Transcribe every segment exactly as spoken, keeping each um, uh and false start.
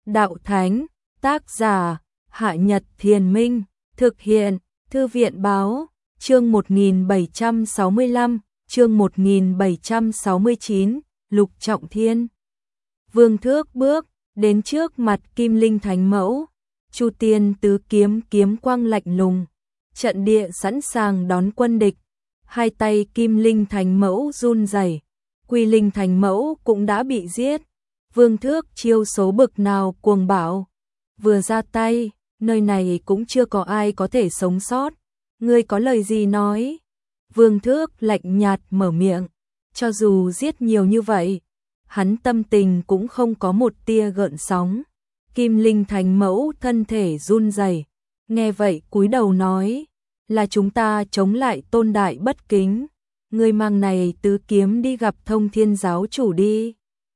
đạo thánh, tác giả, Hạ Nhật Thiền Minh, thực hiện, Thư viện báo, chương một nghìn bảy trăm sáu mươi lăm, chương một nghìn bảy trăm sáu mươi chín, Lục Trọng Thiên. Vương Thước bước đến trước mặt Kim Linh Thánh Mẫu, Chu Tiên tứ kiếm kiếm quang lạnh lùng, trận địa sẵn sàng đón quân địch, hai tay Kim Linh Thánh Mẫu run rẩy, Quy Linh Thánh Mẫu cũng đã bị giết. Vương Thước chiêu số bực nào cuồng bạo, vừa ra tay, nơi này cũng chưa có ai có thể sống sót. Ngươi có lời gì nói? Vương Thước lạnh nhạt mở miệng, cho dù giết nhiều như vậy, hắn tâm tình cũng không có một tia gợn sóng. Kim Linh Thánh Mẫu thân thể run rẩy, nghe vậy cúi đầu nói, là chúng ta chống lại Tôn Đại bất kính, ngươi mang này tứ kiếm đi gặp Thông Thiên giáo chủ đi.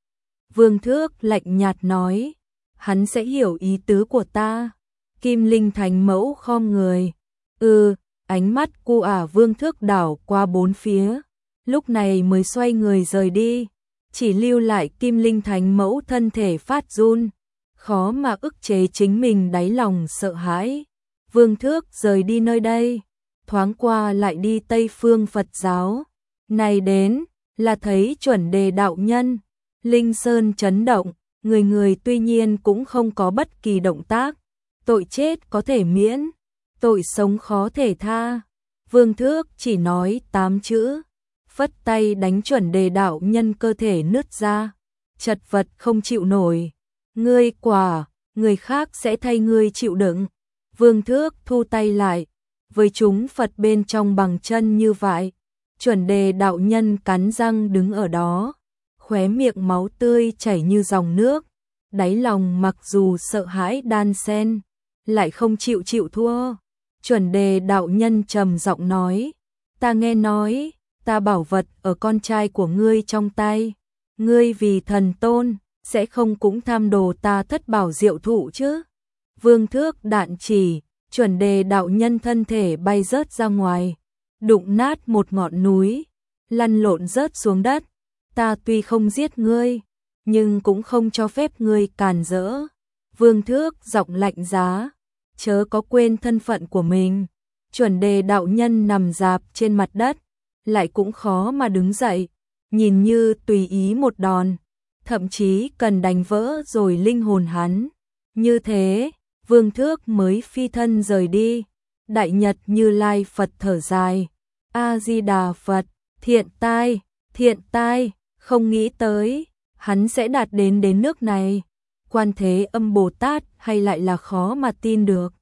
Vương Thước lạnh nhạt nói, hắn sẽ hiểu ý tứ của ta. Kim Linh Thánh Mẫu khom người, ừ, ánh mắt cu ả Vương Thước đảo qua bốn phía, lúc này mới xoay người rời đi, chỉ lưu lại Kim Linh Thánh Mẫu thân thể phát run, khó mà ức chế chính mình đáy lòng sợ hãi. Vương Thước rời đi nơi đây, thoáng qua lại đi Tây Phương Phật giáo, này đến là thấy Chuẩn Đề đạo nhân. Linh Sơn chấn động, người người tuy nhiên cũng không có bất kỳ động tác, tội chết có thể miễn, tội sống khó thể tha. Vương Thước chỉ nói tám chữ, phất tay đánh Chuẩn Đề đạo nhân cơ thể nứt ra, chật vật không chịu nổi. Ngươi quả, người khác sẽ thay ngươi chịu đựng. Vương Thước thu tay lại, với chúng Phật bên trong bằng chân như vậy. Chuẩn Đề đạo nhân cắn răng đứng ở đó, khóe miệng máu tươi chảy như dòng nước, đáy lòng mặc dù sợ hãi đan xen, lại không chịu chịu thua. Chuẩn Đề đạo nhân trầm giọng nói, ta nghe nói, ta bảo vật ở con trai của ngươi trong tay, ngươi vì thần tôn, sẽ không cũng tham đồ ta thất bảo diệu thụ chứ. Vương Thước đạn chỉ, Chuẩn Đề đạo nhân thân thể bay rớt ra ngoài, đụng nát một ngọn núi, lăn lộn rớt xuống đất. Ta tuy không giết ngươi, nhưng cũng không cho phép ngươi càn rỡ. Vương Thước giọng lạnh giá, chớ có quên thân phận của mình. Chuẩn Đề đạo nhân nằm rạp trên mặt đất, lại cũng khó mà đứng dậy, nhìn như tùy ý một đòn, thậm chí cần đánh vỡ rồi linh hồn hắn. Như thế, Vương Thước mới phi thân rời đi. Đại Nhật Như Lai Phật thở dài, A Di Đà Phật, thiện tai, thiện tai. Không nghĩ tới, hắn sẽ đạt đến đến nước này. Quan Thế Âm Bồ Tát hay lại là khó mà tin được.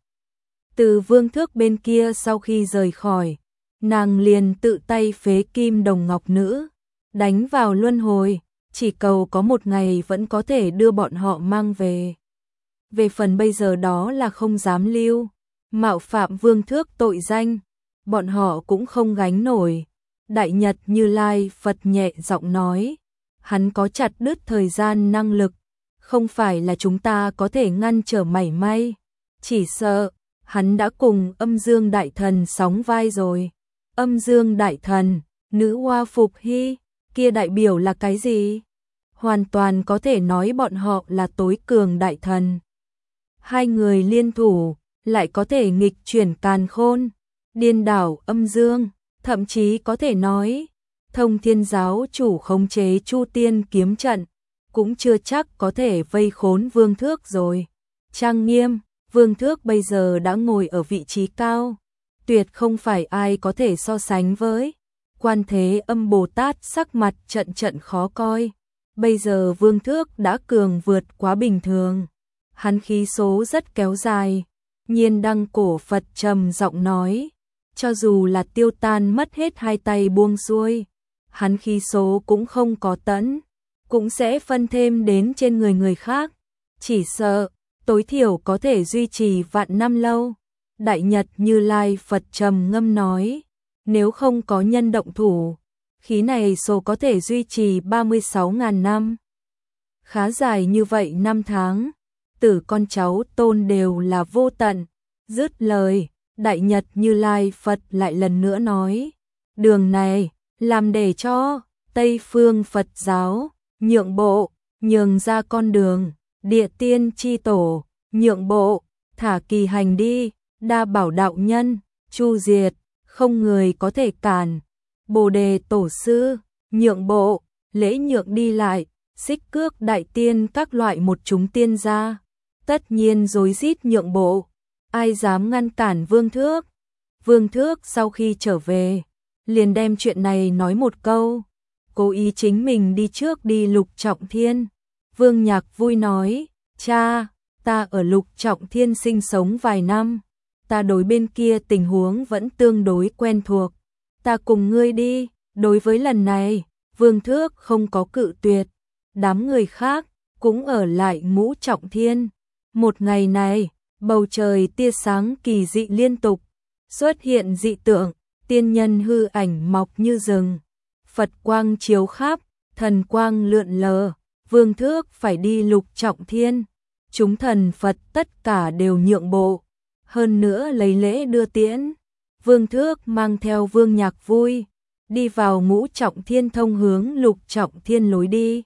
Từ Vương Thước bên kia sau khi rời khỏi, nàng liền tự tay phế Kim Đồng Ngọc Nữ, đánh vào luân hồi, chỉ cầu có một ngày vẫn có thể đưa bọn họ mang về. Về phần bây giờ đó là không dám lưu, mạo phạm Vương Thước tội danh, bọn họ cũng không gánh nổi. Đại Nhật Như Lai Phật nhẹ giọng nói, hắn có chặt đứt thời gian năng lực, không phải là chúng ta có thể ngăn trở mảy may, chỉ sợ, hắn đã cùng Âm Dương Đại Thần sóng vai rồi. Âm Dương Đại Thần, nữ hoa Phục Hy, kia đại biểu là cái gì? Hoàn toàn có thể nói bọn họ là tối cường đại thần. Hai người liên thủ, lại có thể nghịch chuyển càn khôn, điên đảo âm dương. Thậm chí có thể nói, Thông Thiên giáo chủ khống chế Chu Tiên kiếm trận, cũng chưa chắc có thể vây khốn Vương Thước rồi. Trang nghiêm, Vương Thước bây giờ đã ngồi ở vị trí cao, tuyệt không phải ai có thể so sánh với. Quan Thế Âm Bồ Tát sắc mặt trận trận khó coi, bây giờ Vương Thước đã cường vượt quá bình thường. Hắn khí số rất kéo dài, Nhiên Đăng Cổ Phật trầm giọng nói, cho dù là tiêu tan mất hết hai tay buông xuôi, hắn khí số cũng không có tẫn, cũng sẽ phân thêm đến trên người người khác, chỉ sợ, tối thiểu có thể duy trì vạn năm lâu. Đại Nhật Như Lai Phật trầm ngâm nói, nếu không có nhân động thủ, khí này số có thể duy trì ba mươi sáu ngàn năm. Khá dài như vậy năm tháng, tử con cháu tôn đều là vô tận. Dứt lời, Đại Nhật Như Lai Phật lại lần nữa nói, đường này, làm để cho Tây Phương Phật giáo nhượng bộ, nhường ra con đường. Địa tiên chi tổ, nhượng bộ, thả kỳ hành đi, đa bảo đạo nhân, chu diệt, không người có thể cản. Bồ đề tổ sư, nhượng bộ, lễ nhượng đi lại, xích cước đại tiên các loại một chúng tiên gia. Tất nhiên rối rít nhượng bộ, ai dám ngăn cản Vương Thước. Vương Thước sau khi trở về, liền đem chuyện này nói một câu, cố ý chính mình đi trước đi Lục Trọng Thiên. Vương Nhạc vui nói, cha, ta ở Lục Trọng Thiên sinh sống vài năm, ta đối bên kia tình huống vẫn tương đối quen thuộc, ta cùng ngươi đi. Đối với lần này, Vương Thước không có cự tuyệt, đám người khác cũng ở lại Ngũ Trọng Thiên. Một ngày này, bầu trời tia sáng kỳ dị liên tục, xuất hiện dị tượng, tiên nhân hư ảnh mọc như rừng, Phật quang chiếu khắp, thần quang lượn lờ. Vương Thước phải đi Lục Trọng Thiên, chúng thần Phật tất cả đều nhượng bộ, hơn nữa lấy lễ đưa tiễn. Vương Thước mang theo Vương Nhạc vui, đi vào Ngũ Trọng Thiên thông hướng Lục Trọng Thiên lối đi.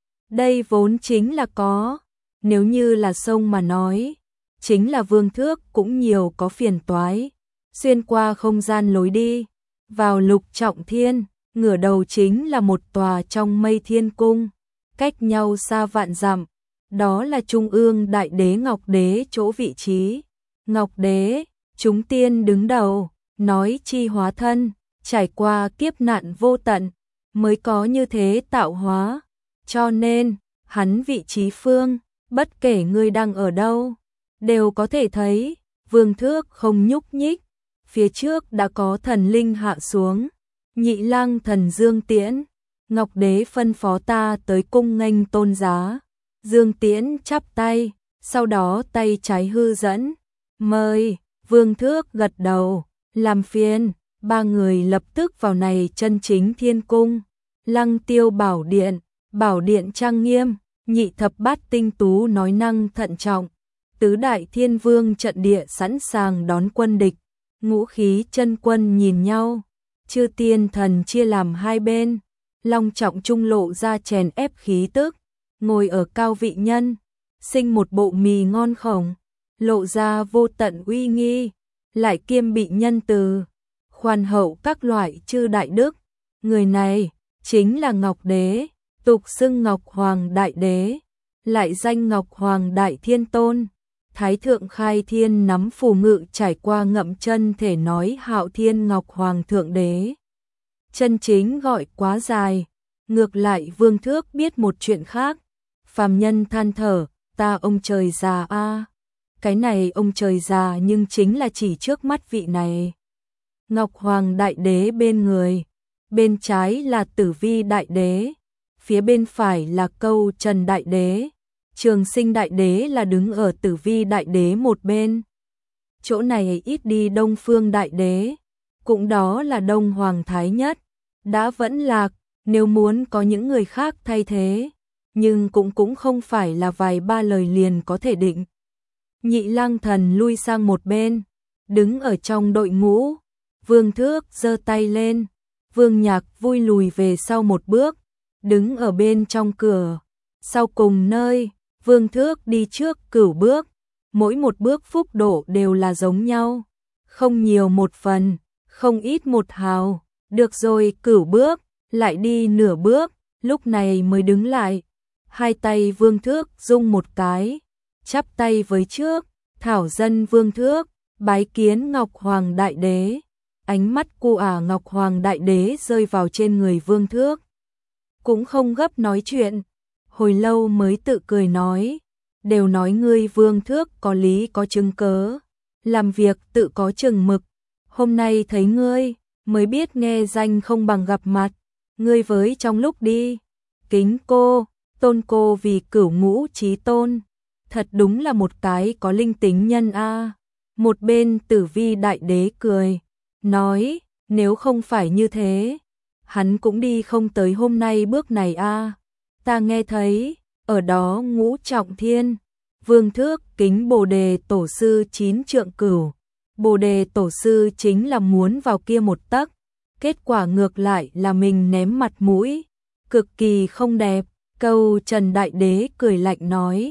Đây vốn chính là có, nếu như là sông mà nói, chính là Vương Thước cũng nhiều có phiền toái, xuyên qua không gian lối đi, vào Lục Trọng Thiên, ngửa đầu chính là một tòa trong mây thiên cung, cách nhau xa vạn dặm, đó là Trung ương Đại Đế Ngọc Đế chỗ vị trí. Ngọc Đế, chúng tiên đứng đầu, nói chi hóa thân, trải qua kiếp nạn vô tận, mới có như thế tạo hóa, cho nên, hắn vị trí phương, bất kể ngươi đang ở đâu, đều có thể thấy. Vương Thước không nhúc nhích, phía trước đã có thần linh hạ xuống, Nhị Lang Thần Dương Tiễn, Ngọc Đế phân phó ta tới cung nghênh tôn giá. Dương Tiễn chắp tay, sau đó tay trái hư dẫn, mời. Vương Thước gật đầu, làm phiền. Ba người lập tức vào này chân chính thiên cung. Lăng Tiêu bảo điện, bảo điện trang nghiêm, nhị thập bát tinh tú nói năng thận trọng, tứ đại thiên vương trận địa sẵn sàng đón quân địch. Ngũ khí chân quân nhìn nhau, chư tiên thần chia làm hai bên, long trọng trung lộ ra chèn ép khí tức, ngồi ở cao vị nhân, sinh một bộ mì ngon khổng, lộ ra vô tận uy nghi, lại kiêm bị nhân từ, khoan hậu các loại chư đại đức. Người này chính là Ngọc Đế, tục xưng Ngọc Hoàng Đại Đế, lại danh Ngọc Hoàng Đại Thiên Tôn. Thái thượng khai thiên nắm phù ngự trải qua ngậm chân thể nói Hạo Thiên Ngọc Hoàng Thượng Đế. Chân chính gọi quá dài. Ngược lại Vương Thước biết một chuyện khác. Phàm nhân than thở, ta ông trời già a. À. Cái này ông trời già nhưng chính là chỉ trước mắt vị này. Ngọc Hoàng Đại Đế bên người, bên trái là Tử Vi Đại Đế, phía bên phải là Câu Trần Đại Đế. Trường Sinh Đại Đế là đứng ở Tử Vi Đại Đế một bên. Chỗ này ít đi Đông Phương Đại Đế, cũng đó là Đông Hoàng Thái Nhất, đã vẫn lạc, nếu muốn có những người khác thay thế, nhưng cũng cũng không phải là vài ba lời liền có thể định. Nhị Lang Thần lui sang một bên, đứng ở trong đội ngũ. Vương Thước giơ tay lên, Vương Nhạc vui lùi về sau một bước, đứng ở bên trong cửa. Sau cùng nơi, Vương Thước đi trước cửu bước, mỗi một bước phúc độ đều là giống nhau, không nhiều một phần, không ít một hào. Được rồi, cửu bước, lại đi nửa bước, lúc này mới đứng lại. Hai tay Vương Thước rung một cái, chắp tay với trước, thảo dân Vương Thước, bái kiến Ngọc Hoàng Đại Đế. Ánh mắt cu ả Ngọc Hoàng Đại Đế rơi vào trên người Vương Thước, cũng không gấp nói chuyện, hồi lâu mới tự cười nói, đều nói ngươi Vương Thước có lý có chứng cớ, làm việc tự có chừng mực, hôm nay thấy ngươi, mới biết nghe danh không bằng gặp mặt, ngươi với trong lúc đi, kính cô, tôn cô vì cửu ngũ chí tôn, thật đúng là một cái có linh tính nhân a. Một bên Tử Vi Đại Đế cười, nói, nếu không phải như thế, hắn cũng đi không tới hôm nay bước này a. Ta nghe thấy, ở đó Ngũ Trọng Thiên, Vương Thước kính Bồ Đề Tổ sư chín trượng cửu. Bồ Đề Tổ sư chính là muốn vào kia một tấc, kết quả ngược lại là mình ném mặt mũi, cực kỳ không đẹp. Câu Trần Đại Đế cười lạnh nói,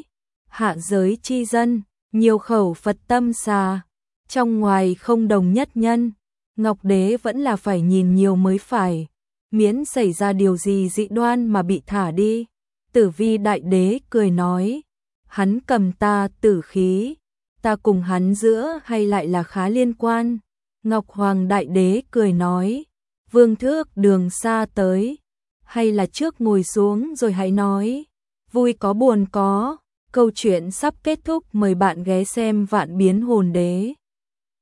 hạ giới chi dân, nhiều khẩu Phật tâm xà, trong ngoài không đồng nhất nhân, Ngọc Đế vẫn là phải nhìn nhiều mới phải, miễn xảy ra điều gì dị đoan mà bị thả đi. Tử Vi Đại Đế cười nói, hắn cầm ta tử khí, ta cùng hắn giữa hay lại là khá liên quan. Ngọc Hoàng Đại Đế cười nói, vương thước đường xa tới, hay là trước ngồi xuống rồi hãy nói, vui có buồn có, câu chuyện sắp kết thúc, mời bạn ghé xem Vạn Biến Hồn Đế.